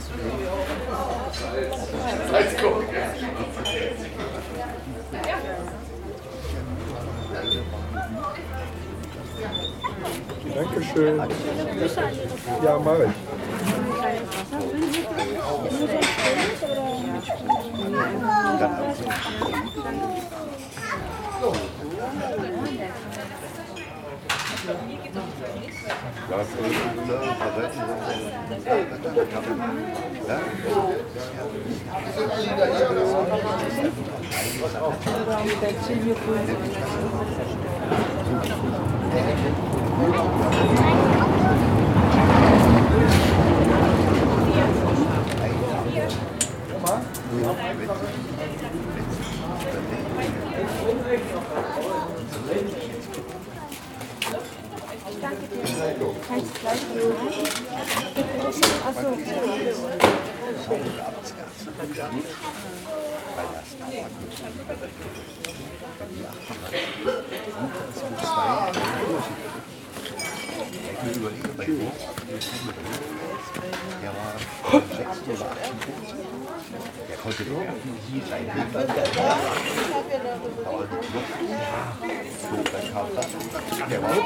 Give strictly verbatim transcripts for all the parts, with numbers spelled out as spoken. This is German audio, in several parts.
Dankeschön. Ja, mach ich. Der konnte nie sein Leben. So, dann kam das. Der war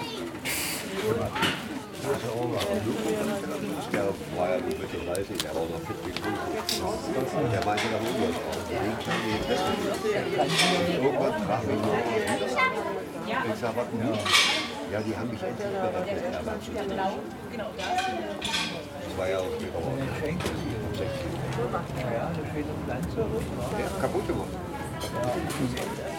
der war ja nicht Mitte dreißig, der war noch fit wie Kuh. Der meinte nach Urlaub aus. Den kann ich nicht feststellen. Irgendwann fragt mich noch wieder. Ich sag, was denn? Ja, die haben mich endlich berettet. Zwei Jahre später war er. Ja, eine schöne Pflanze. Ja, kaputt gemacht.